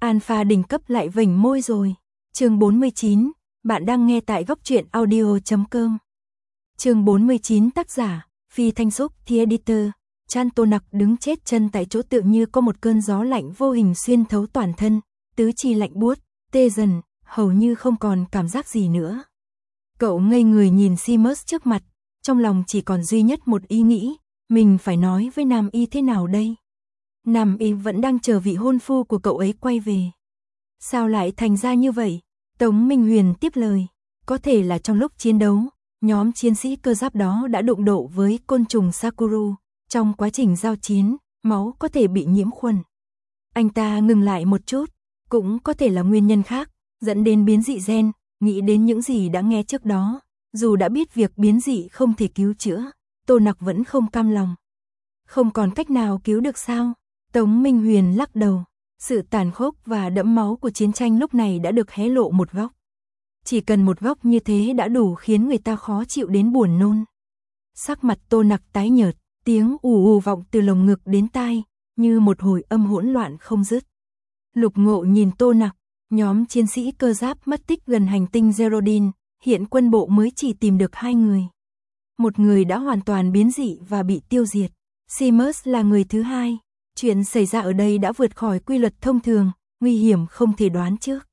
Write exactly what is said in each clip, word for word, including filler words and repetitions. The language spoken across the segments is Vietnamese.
Alpha đỉnh cấp lại vểnh môi rồi. Chương bốn mươi chín, bạn đang nghe tại góc truyện audio chấm com. Chương bốn mươi chín tác giả, Phi Thanh Xúc, The Editor. Chan Tô Nặc đứng chết chân tại chỗ tựa như có một cơn gió lạnh vô hình xuyên thấu toàn thân, tứ chi lạnh buốt, tê dần, hầu như không còn cảm giác gì nữa. Cậu ngây người nhìn Seamus trước mặt, trong lòng chỉ còn duy nhất một ý nghĩ, mình phải nói với Nam Y thế nào đây? Nam Y vẫn đang chờ vị hôn phu của cậu ấy quay về. Sao lại thành ra như vậy? Tống Minh Huyền tiếp lời, có thể là trong lúc chiến đấu, nhóm chiến sĩ cơ giáp đó đã đụng độ với côn trùng Sakuru, trong quá trình giao chiến, máu có thể bị nhiễm khuẩn. Anh ta ngừng lại một chút, cũng có thể là nguyên nhân khác, dẫn đến biến dị gen, nghĩ đến những gì đã nghe trước đó, dù đã biết việc biến dị không thể cứu chữa, Tô Nặc vẫn không cam lòng. Không còn cách nào cứu được sao? Tống Minh Huyền lắc đầu, sự tàn khốc và đẫm máu của chiến tranh lúc này đã được hé lộ một góc. Chỉ cần một góc như thế đã đủ khiến người ta khó chịu đến buồn nôn. Sắc mặt Tô Nặc tái nhợt, tiếng ù ù vọng từ lồng ngực đến tai, như một hồi âm hỗn loạn không dứt. Lục Ngộ nhìn Tô Nặc, nhóm chiến sĩ cơ giáp mất tích gần hành tinh Zerodin, hiện quân bộ mới chỉ tìm được hai người. Một người đã hoàn toàn biến dị và bị tiêu diệt, Seamus là người thứ hai. Chuyện xảy ra ở đây đã vượt khỏi quy luật thông thường, nguy hiểm không thể đoán trước.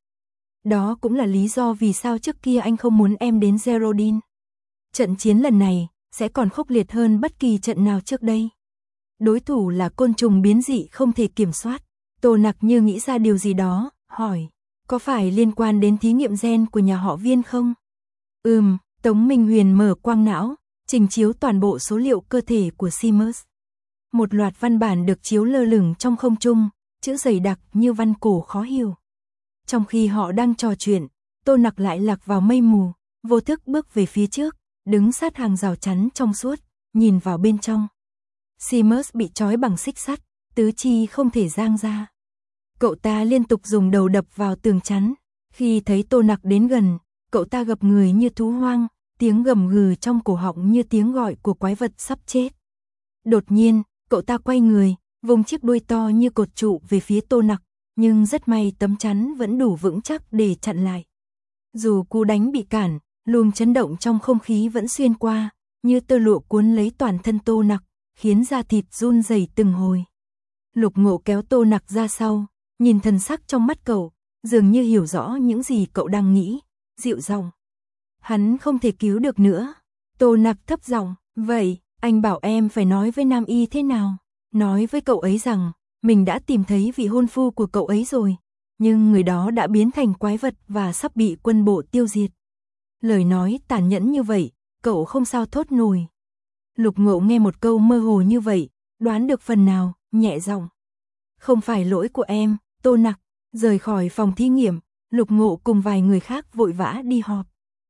Đó cũng là lý do vì sao trước kia anh không muốn em đến Zerodin. Trận chiến lần này sẽ còn khốc liệt hơn bất kỳ trận nào trước đây. Đối thủ là côn trùng biến dị không thể kiểm soát. Tô Nặc như nghĩ ra điều gì đó, hỏi, có phải liên quan đến thí nghiệm gen của nhà họ Viên không? Ừm, Tống Minh Huyền mở quang não, trình chiếu toàn bộ số liệu cơ thể của Seamus. Một loạt văn bản được chiếu lơ lửng trong không trung, chữ dày đặc như văn cổ khó hiểu. Trong khi họ đang trò chuyện, Tô Nặc lại lạc vào mây mù, vô thức bước về phía trước, đứng sát hàng rào chắn trong suốt, nhìn vào bên trong. Seamus bị trói bằng xích sắt, tứ chi không thể giang ra. Cậu ta liên tục dùng đầu đập vào tường chắn, khi thấy Tô Nặc đến gần, cậu ta gập người như thú hoang, tiếng gầm gừ trong cổ họng như tiếng gọi của quái vật sắp chết. Đột nhiên, cậu ta quay người, vùng chiếc đuôi to như cột trụ về phía Tô Nặc, nhưng rất may tấm chắn vẫn đủ vững chắc để chặn lại. Dù cú đánh bị cản, luồng chấn động trong không khí vẫn xuyên qua, như tơ lụa cuốn lấy toàn thân Tô Nặc, khiến da thịt run rẩy từng hồi. Lục Ngộ kéo Tô Nặc ra sau, nhìn thần sắc trong mắt cậu, dường như hiểu rõ những gì cậu đang nghĩ, dịu giọng. Hắn không thể cứu được nữa. Tô Nặc thấp giọng, vậy, anh bảo em phải nói với Nam Y thế nào? Nói với cậu ấy rằng, mình đã tìm thấy vị hôn phu của cậu ấy rồi, nhưng người đó đã biến thành quái vật và sắp bị quân bộ tiêu diệt. Lời nói tàn nhẫn như vậy, cậu không sao thốt nổi. Lục Ngộ nghe một câu mơ hồ như vậy, đoán được phần nào, nhẹ giọng. Không phải lỗi của em, Tô Nặc. Rời khỏi phòng thí nghiệm, Lục Ngộ cùng vài người khác vội vã đi họp.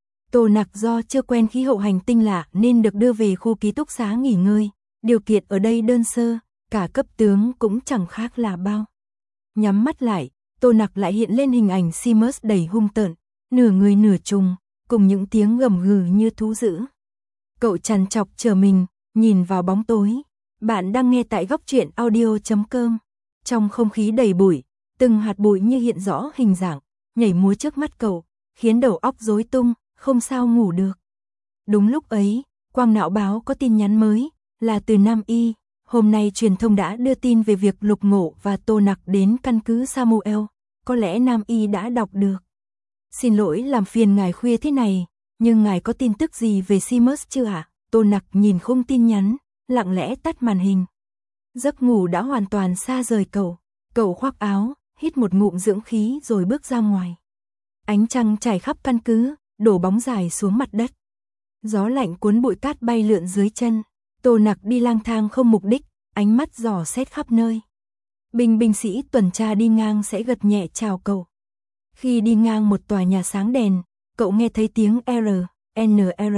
Tô Nặc do chưa quen khí hậu hành tinh lạ nên được đưa về khu ký túc xá nghỉ ngơi. Điều kiện ở đây đơn sơ, cả cấp tướng cũng chẳng khác là bao. Nhắm mắt lại, Tô Nặc lại hiện lên hình ảnh Seamus đầy hung tợn, nửa người nửa trùng, cùng những tiếng gầm gừ như thú dữ. Cậu trằn trọc chờ mình, nhìn vào bóng tối. Bạn đang nghe tại góc truyện audio chấm com. Trong không khí đầy bụi, từng hạt bụi như hiện rõ hình dạng, nhảy múa trước mắt cậu, khiến đầu óc rối tung, không sao ngủ được. Đúng lúc ấy, quang não báo có tin nhắn mới, là từ Nam Y. Hôm nay truyền thông đã đưa tin về việc Lục Ngộ và Tô Nặc đến căn cứ Samuel. Có lẽ Nam Y đã đọc được. Xin lỗi làm phiền ngài khuya thế này, nhưng ngài có tin tức gì về Seamus chưa ạ? À? Tô Nặc nhìn khung tin nhắn, lặng lẽ tắt màn hình. Giấc ngủ đã hoàn toàn xa rời cậu. Cậu khoác áo, hít một ngụm dưỡng khí rồi bước ra ngoài. Ánh trăng trải khắp căn cứ, đổ bóng dài xuống mặt đất. Gió lạnh cuốn bụi cát bay lượn dưới chân. Tô Nặc đi lang thang không mục đích, ánh mắt dò xét khắp nơi. Binh binh sĩ tuần tra đi ngang sẽ gật nhẹ chào cậu. Khi đi ngang một tòa nhà sáng đèn, cậu nghe thấy tiếng R, N R.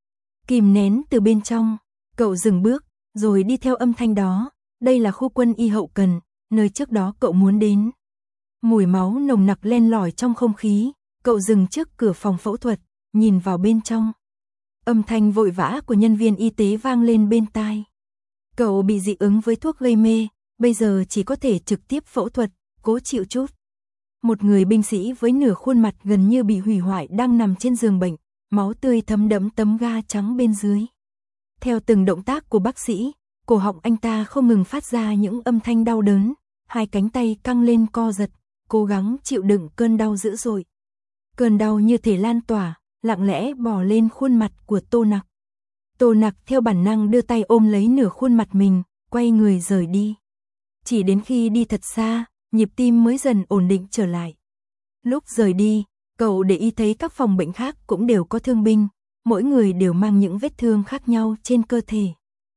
Kìm nén từ bên trong, cậu dừng bước, rồi đi theo âm thanh đó. Đây là khu quân y hậu cần, nơi trước đó cậu muốn đến. Mùi máu nồng nặc len lỏi trong không khí, cậu dừng trước cửa phòng phẫu thuật, nhìn vào bên trong. Âm thanh vội vã của nhân viên y tế vang lên bên tai. Cậu bị dị ứng với thuốc gây mê, bây giờ chỉ có thể trực tiếp phẫu thuật, cố chịu chút. Một người binh sĩ với nửa khuôn mặt gần như bị hủy hoại đang nằm trên giường bệnh, máu tươi thấm đẫm tấm ga trắng bên dưới. Theo từng động tác của bác sĩ, cổ họng anh ta không ngừng phát ra những âm thanh đau đớn, hai cánh tay căng lên co giật, cố gắng chịu đựng cơn đau dữ dội. Cơn đau như thể lan tỏa, lặng lẽ bò lên khuôn mặt của Tô Nặc. Tô Nặc theo bản năng đưa tay ôm lấy nửa khuôn mặt mình, quay người rời đi. Chỉ đến khi đi thật xa, nhịp tim mới dần ổn định trở lại. Lúc rời đi, cậu để ý thấy các phòng bệnh khác cũng đều có thương binh, mỗi người đều mang những vết thương khác nhau trên cơ thể.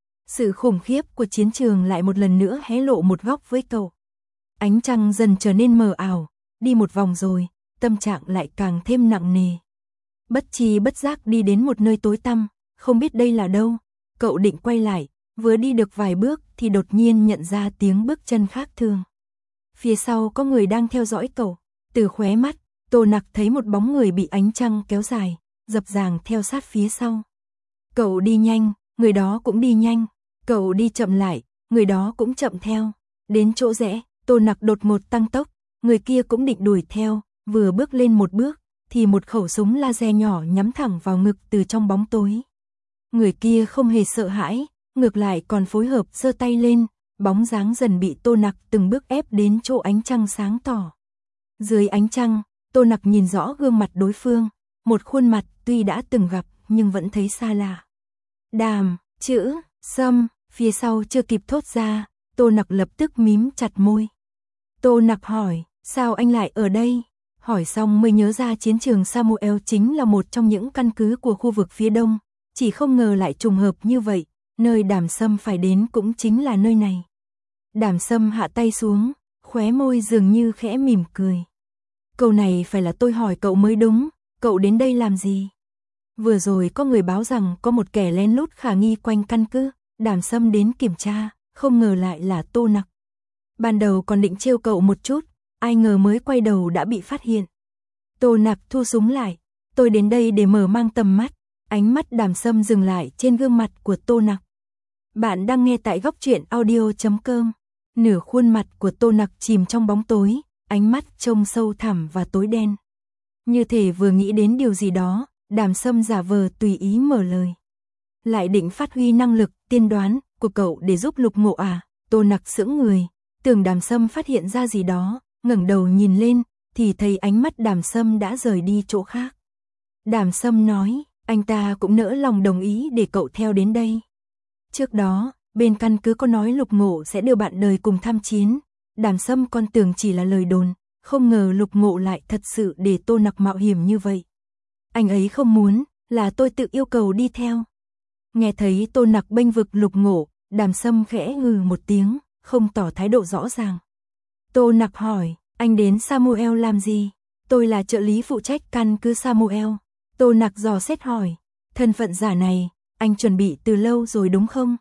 Sự khủng khiếp của chiến trường lại một lần nữa hé lộ một góc với cậu. Ánh trăng dần trở nên mờ ảo, đi một vòng rồi, tâm trạng lại càng thêm nặng nề. Bất tri bất giác đi đến một nơi tối tăm, không biết đây là đâu, cậu định quay lại, vừa đi được vài bước thì đột nhiên nhận ra tiếng bước chân khác thường. Phía sau có người đang theo dõi cậu, từ khóe mắt, Tô Nặc thấy một bóng người bị ánh trăng kéo dài, dập dàng theo sát phía sau. Cậu đi nhanh, người đó cũng đi nhanh, cậu đi chậm lại, người đó cũng chậm theo. Đến chỗ rẽ, Tô Nặc đột ngột tăng tốc, người kia cũng định đuổi theo, vừa bước lên một bước, thì một khẩu súng laser nhỏ nhắm thẳng vào ngực từ trong bóng tối. Người kia không hề sợ hãi, ngược lại còn phối hợp giơ tay lên, bóng dáng dần bị Tô Nặc từng bước ép đến chỗ ánh trăng sáng tỏ. Dưới ánh trăng, Tô Nặc nhìn rõ gương mặt đối phương, một khuôn mặt tuy đã từng gặp nhưng vẫn thấy xa lạ. Đàm, chữ, Sâm, phía sau chưa kịp thốt ra, Tô Nặc lập tức mím chặt môi. Tô Nặc hỏi, sao anh lại ở đây? Hỏi xong mới nhớ ra chiến trường Samuel chính là một trong những căn cứ của khu vực phía đông, chỉ không ngờ lại trùng hợp như vậy, nơi Đàm Sâm phải đến cũng chính là nơi này. Đàm Sâm hạ tay xuống, khóe môi dường như khẽ mỉm cười. Câu này phải là tôi hỏi cậu mới đúng, cậu đến đây làm gì? Vừa rồi có người báo rằng có một kẻ lén lút khả nghi quanh căn cứ, Đàm Sâm đến kiểm tra, không ngờ lại là Tô Nặc. Ban đầu còn định trêu cậu một chút, ai ngờ mới quay đầu đã bị phát hiện. Tô Nặc thu súng lại, tôi đến đây để mở mang tầm mắt, ánh mắt Đàm Sâm dừng lại trên gương mặt của Tô Nặc. Bạn đang nghe tại góc truyện audio chấm com. Nửa khuôn mặt của Tô Nặc chìm trong bóng tối, ánh mắt trông sâu thẳm và tối đen. Như thể vừa nghĩ đến điều gì đó, Đàm Sâm giả vờ tùy ý mở lời. Lại định phát huy năng lực tiên đoán của cậu để giúp Lục Ngộ à? Tô Nặc sững người, tưởng Đàm Sâm phát hiện ra gì đó, ngẩng đầu nhìn lên, thì thấy ánh mắt Đàm Sâm đã rời đi chỗ khác. Đàm Sâm nói, anh ta cũng nỡ lòng đồng ý để cậu theo đến đây. Trước đó, bên căn cứ có nói Lục Ngộ sẽ đưa bạn đời cùng tham chiến, Đàm Sâm còn tưởng chỉ là lời đồn, không ngờ Lục Ngộ lại thật sự để Tô Nặc mạo hiểm như vậy. Anh ấy không muốn, là tôi tự yêu cầu đi theo. Nghe thấy Tô Nặc bênh vực Lục Ngộ, Đàm Sâm khẽ hừ một tiếng, không tỏ thái độ rõ ràng. Tô Nặc hỏi, anh đến Samuel làm gì? Tôi là trợ lý phụ trách căn cứ Samuel. Tô Nặc dò xét hỏi, thân phận giả này, anh chuẩn bị từ lâu rồi đúng không?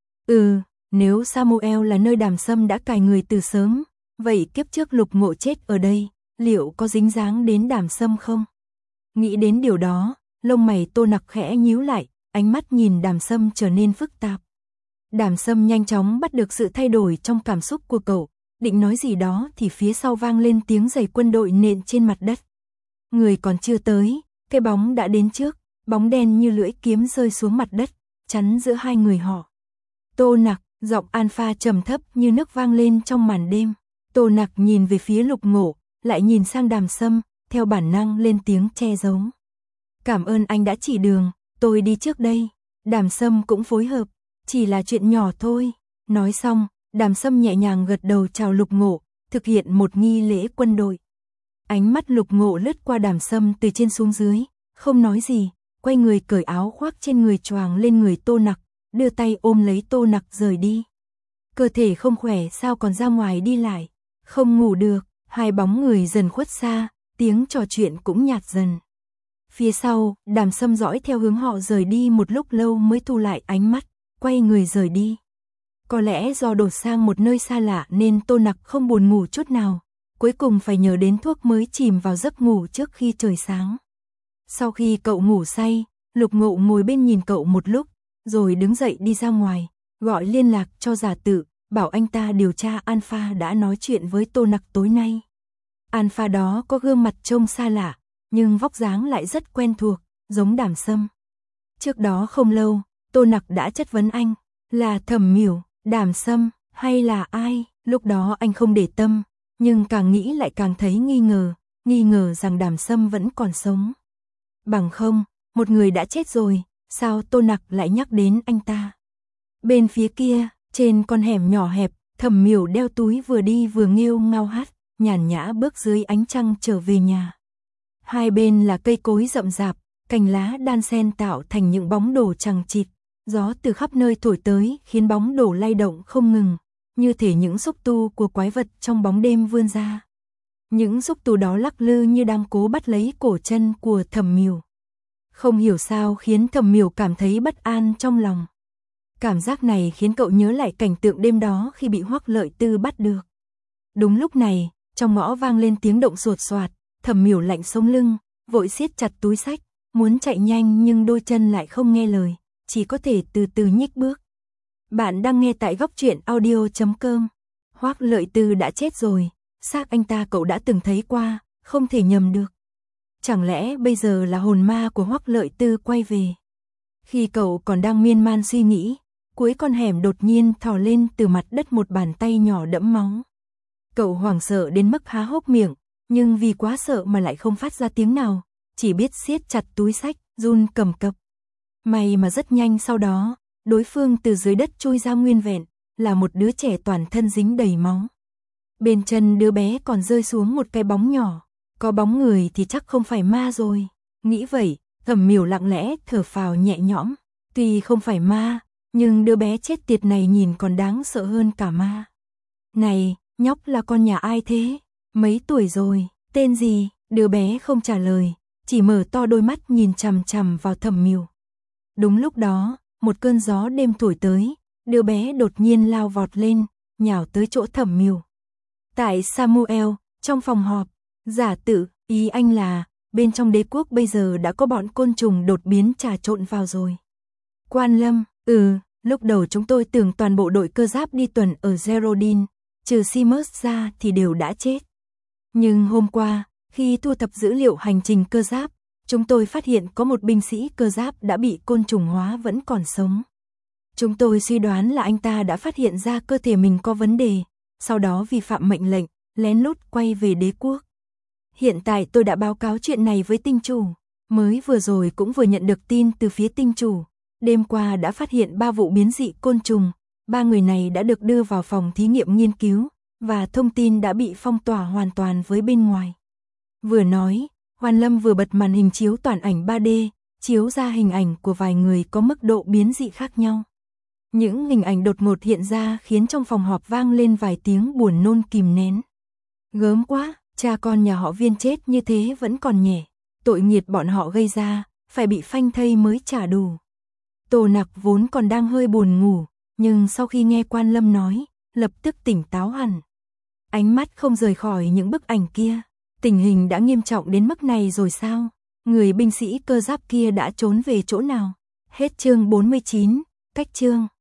Ừ, nếu Samuel là nơi Đàm Sâm đã cài người từ sớm, vậy kiếp trước Lục Ngộ chết ở đây, liệu có dính dáng đến Đàm Sâm không? Nghĩ đến điều đó, lông mày Tô Nặc khẽ nhíu lại, ánh mắt nhìn Đàm Sâm trở nên phức tạp. Đàm Sâm nhanh chóng bắt được sự thay đổi trong cảm xúc của cậu, định nói gì đó thì phía sau vang lên tiếng giày quân đội nện trên mặt đất. Người còn chưa tới, cái bóng đã đến trước, bóng đen như lưỡi kiếm rơi xuống mặt đất, chắn giữa hai người họ. Tô Nặc, giọng alpha trầm thấp như nước vang lên trong màn đêm. Tô Nặc nhìn về phía Lục Ngộ, lại nhìn sang Đàm Sâm, theo bản năng lên tiếng che giấu. Cảm ơn anh đã chỉ đường, tôi đi trước đây. Đàm Sâm cũng phối hợp, chỉ là chuyện nhỏ thôi. Nói xong, Đàm Sâm nhẹ nhàng gật đầu chào Lục Ngộ, thực hiện một nghi lễ quân đội. Ánh mắt Lục Ngộ lướt qua Đàm Sâm từ trên xuống dưới, không nói gì, quay người cởi áo khoác trên người choàng lên người Tô Nặc, đưa tay ôm lấy Tô Nặc rời đi. Cơ thể không khỏe sao còn ra ngoài đi lại, không ngủ được, hai bóng người dần khuất xa, tiếng trò chuyện cũng nhạt dần. Phía sau, Đàm Sâm dõi theo hướng họ rời đi một lúc lâu mới thu lại ánh mắt, quay người rời đi. Có lẽ do đổ sang một nơi xa lạ nên Tô Nặc không buồn ngủ chút nào, cuối cùng phải nhờ đến thuốc mới chìm vào giấc ngủ trước khi trời sáng. Sau khi cậu ngủ say, Lục Ngộ ngồi bên nhìn cậu một lúc, rồi đứng dậy đi ra ngoài, gọi liên lạc cho giả tự, bảo anh ta điều tra Alpha đã nói chuyện với Tô Nặc tối nay. Alpha đó có gương mặt trông xa lạ, nhưng vóc dáng lại rất quen thuộc, giống Đàm Sâm. Trước đó không lâu, Tô Nặc đã chất vấn anh, là Thẩm Miểu, Đàm Sâm, hay là ai? Lúc đó anh không để tâm, nhưng càng nghĩ lại càng thấy nghi ngờ, nghi ngờ rằng Đàm Sâm vẫn còn sống. Bằng không, một người đã chết rồi, sao Tô Nặc lại nhắc đến anh ta? Bên phía kia, trên con hẻm nhỏ hẹp, Thẩm Miểu đeo túi vừa đi vừa nghêu ngao hát, nhàn nhã bước dưới ánh trăng trở về nhà. Hai bên là cây cối rậm rạp, cành lá đan xen tạo thành những bóng đổ chằng chịt, gió từ khắp nơi thổi tới khiến bóng đổ lay động không ngừng, như thể những xúc tu của quái vật trong bóng đêm vươn ra. Những xúc tu đó lắc lư như đang cố bắt lấy cổ chân của Thẩm Miểu. Không hiểu sao khiến Thẩm Miểu cảm thấy bất an trong lòng. Cảm giác này khiến cậu nhớ lại cảnh tượng đêm đó khi bị Hoắc Lợi Tư bắt được. Đúng lúc này, trong ngõ vang lên tiếng động sột soạt, Thẩm Miểu lạnh sống lưng, vội siết chặt túi xách, muốn chạy nhanh nhưng đôi chân lại không nghe lời, chỉ có thể từ từ nhích bước. Bạn đang nghe tại góc truyện audio chấm com. Hoắc Lợi Tư đã chết rồi, xác anh ta cậu đã từng thấy qua, không thể nhầm được. Chẳng lẽ bây giờ là hồn ma của Hoắc Lợi Tư quay về? Khi cậu còn đang miên man suy nghĩ, cuối con hẻm đột nhiên thò lên từ mặt đất một bàn tay nhỏ đẫm máu. Cậu hoảng sợ đến mức há hốc miệng, nhưng vì quá sợ mà lại không phát ra tiếng nào, chỉ biết siết chặt túi xách, run cầm cập. May mà rất nhanh sau đó, đối phương từ dưới đất chui ra nguyên vẹn, là một đứa trẻ toàn thân dính đầy máu. Bên chân đứa bé còn rơi xuống một cái bóng nhỏ, có bóng người thì chắc không phải ma rồi. Nghĩ vậy, Thẩm Miểu lặng lẽ thở phào nhẹ nhõm, tuy không phải ma, nhưng đứa bé chết tiệt này nhìn còn đáng sợ hơn cả ma. Này, nhóc là con nhà ai thế? Mấy tuổi rồi, tên gì? Đứa bé không trả lời, chỉ mở to đôi mắt nhìn chằm chằm vào Thẩm Miểu. Đúng lúc đó, một cơn gió đêm thổi tới, đứa bé đột nhiên lao vọt lên, nhào tới chỗ Thẩm Miểu. Tại Samuel, trong phòng họp, giả tự, ý anh là, bên trong đế quốc bây giờ đã có bọn côn trùng đột biến trà trộn vào rồi. Quan Lâm, ừ, lúc đầu chúng tôi tưởng toàn bộ đội cơ giáp đi tuần ở Zerodin, trừ Simus ra thì đều đã chết. Nhưng hôm qua, khi thu thập dữ liệu hành trình cơ giáp, chúng tôi phát hiện có một binh sĩ cơ giáp đã bị côn trùng hóa vẫn còn sống. Chúng tôi suy đoán là anh ta đã phát hiện ra cơ thể mình có vấn đề, sau đó vi phạm mệnh lệnh, lén lút quay về đế quốc. Hiện tại tôi đã báo cáo chuyện này với tinh chủ, mới vừa rồi cũng vừa nhận được tin từ phía tinh chủ. Đêm qua đã phát hiện ba vụ biến dị côn trùng, ba người này đã được đưa vào phòng thí nghiệm nghiên cứu, và thông tin đã bị phong tỏa hoàn toàn với bên ngoài. Vừa nói, Hoàn Lâm vừa bật màn hình chiếu toàn ảnh ba D, chiếu ra hình ảnh của vài người có mức độ biến dị khác nhau. Những hình ảnh đột ngột hiện ra khiến trong phòng họp vang lên vài tiếng buồn nôn kìm nén. Gớm quá, cha con nhà họ Viên chết như thế vẫn còn nhẹ, tội nghiệp bọn họ gây ra, phải bị phanh thây mới trả đủ. Tô Nặc vốn còn đang hơi buồn ngủ, nhưng sau khi nghe Quan Lâm nói, lập tức tỉnh táo hẳn. Ánh mắt không rời khỏi những bức ảnh kia. Tình hình đã nghiêm trọng đến mức này rồi sao? Người binh sĩ cơ giáp kia đã trốn về chỗ nào? Hết chương bốn mươi chín, cách chương.